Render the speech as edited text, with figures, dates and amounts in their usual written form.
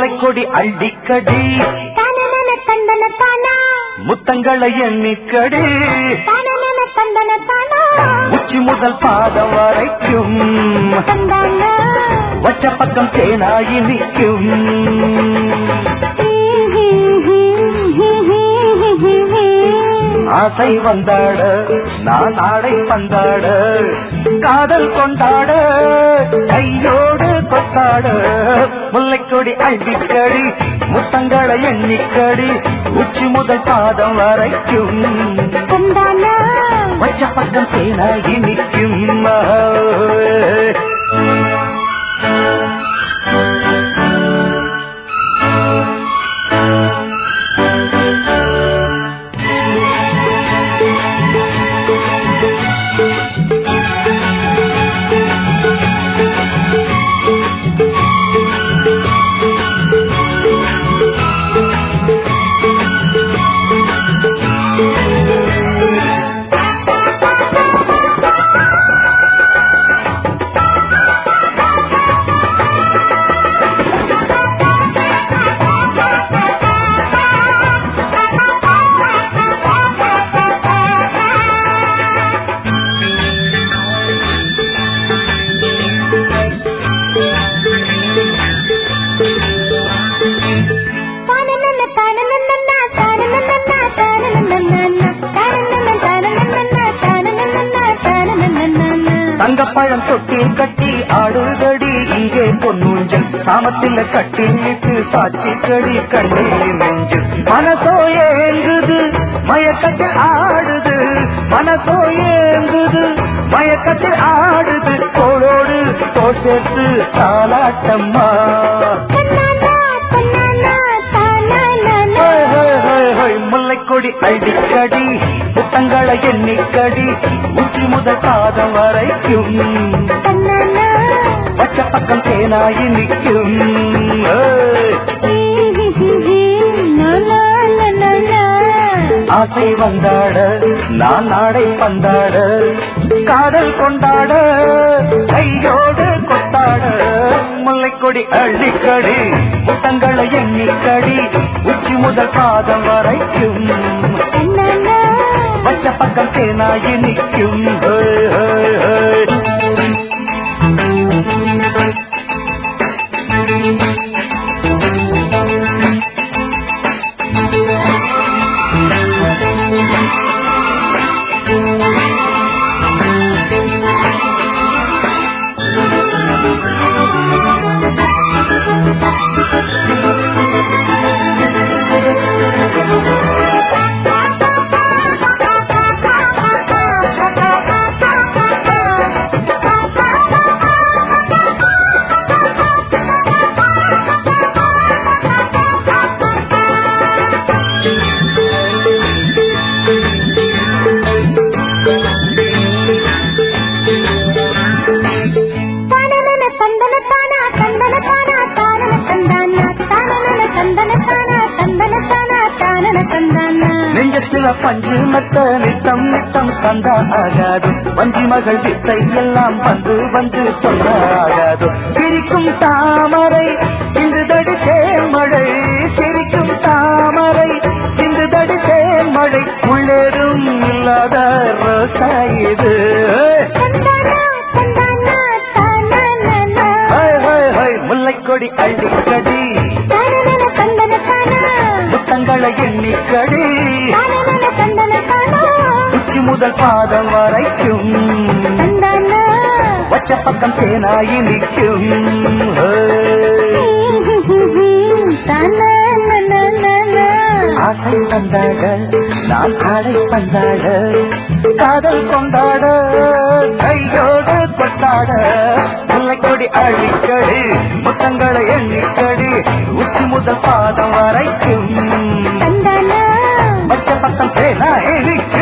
முல்லைக்கொடி அள்ளிக்கடி முத்தங்களை எண்ணிக்கடி உச்சி முதல் பாதம் வரைக்கும் வச்ச பக்கம் தேனாகி நிற்கும் ஆசை வந்தாட நான் ஆடை பந்தாட காதல் கொண்டாட கையோடு கொத்தாட முல்லைக்கொடி அள்ளிக்கடி முத்தங்களை எண்ணிக்கடி உச்சி முதல் பாதம் வரைக்கும் வச்ச பக்கம் தேனாகி நிற்கும் தங்கப்பழம் தொட்டில் கட்டி ஆடுதடி இங்கே பொன்னூஞ்சல் சாமத்தில் கட்டிட்டு சாட்சி கடி கண்ணில் நெஞ்சு மனசோ ஏங்குது மயக்கத்தில் ஆடுது மனசோ ஏங்குது மயக்கத்தில் ஆடுது தோளோடு தோள் சேர்த்து தாலாட்டம்மா முல்லைக்கொடி அள்ளிக்கடி முத்தங்களை எண்ணிக்கடி உச்சி முதல் பாதம் வரைக்கும் வச்ச பக்கம் தேனாகி நிற்கும் ஆசை வந்தாட நான் ஆடை பந்தாட காதல் கொண்டாட கையோடு கொத்தாட முல்லைக்கொடி அள்ளிக்கடி முத்தங்களை எண்ணிக்கடி உச்சி முதல் பாதம் வரைக்கும் வச்ச பக்கம் தேனாகி நிற்கும் நெஞ்சத்தில பஞ்சு மத்த நித்தம் நித்தம் தந்தா ஆகாது வஞ்சி மகள் வித்தை எல்லாம் வந்து வந்து சொல்ல ஆகாது சிரிக்கும் தாமரை இன்று தடி தேமழை சிரிக்கும் தாமரை இன்று தடி தேமழை உள்ளேதும் இல்லாத ரோசாயுது முல்லைக்கொடி அள்ளிக்கடி முத்தங்களை எண்ணிக்கடி உச்சி முதல் பாதம் வரைக்கும் வச்ச பக்கம் தேனாகி நிற்கும் ஆசை வந்தாட நான் ஆடை பந்தாட காதல் கொண்டாட கையோடு கொண்டாட முல்லைக்கொடி அள்ளிக்கடி முத்தங்களை எண்ணிக்கடி உச்சி முதல் பாதம் வரைக்கும் வச்ச பக்கம் தேனாகி நிற்கும்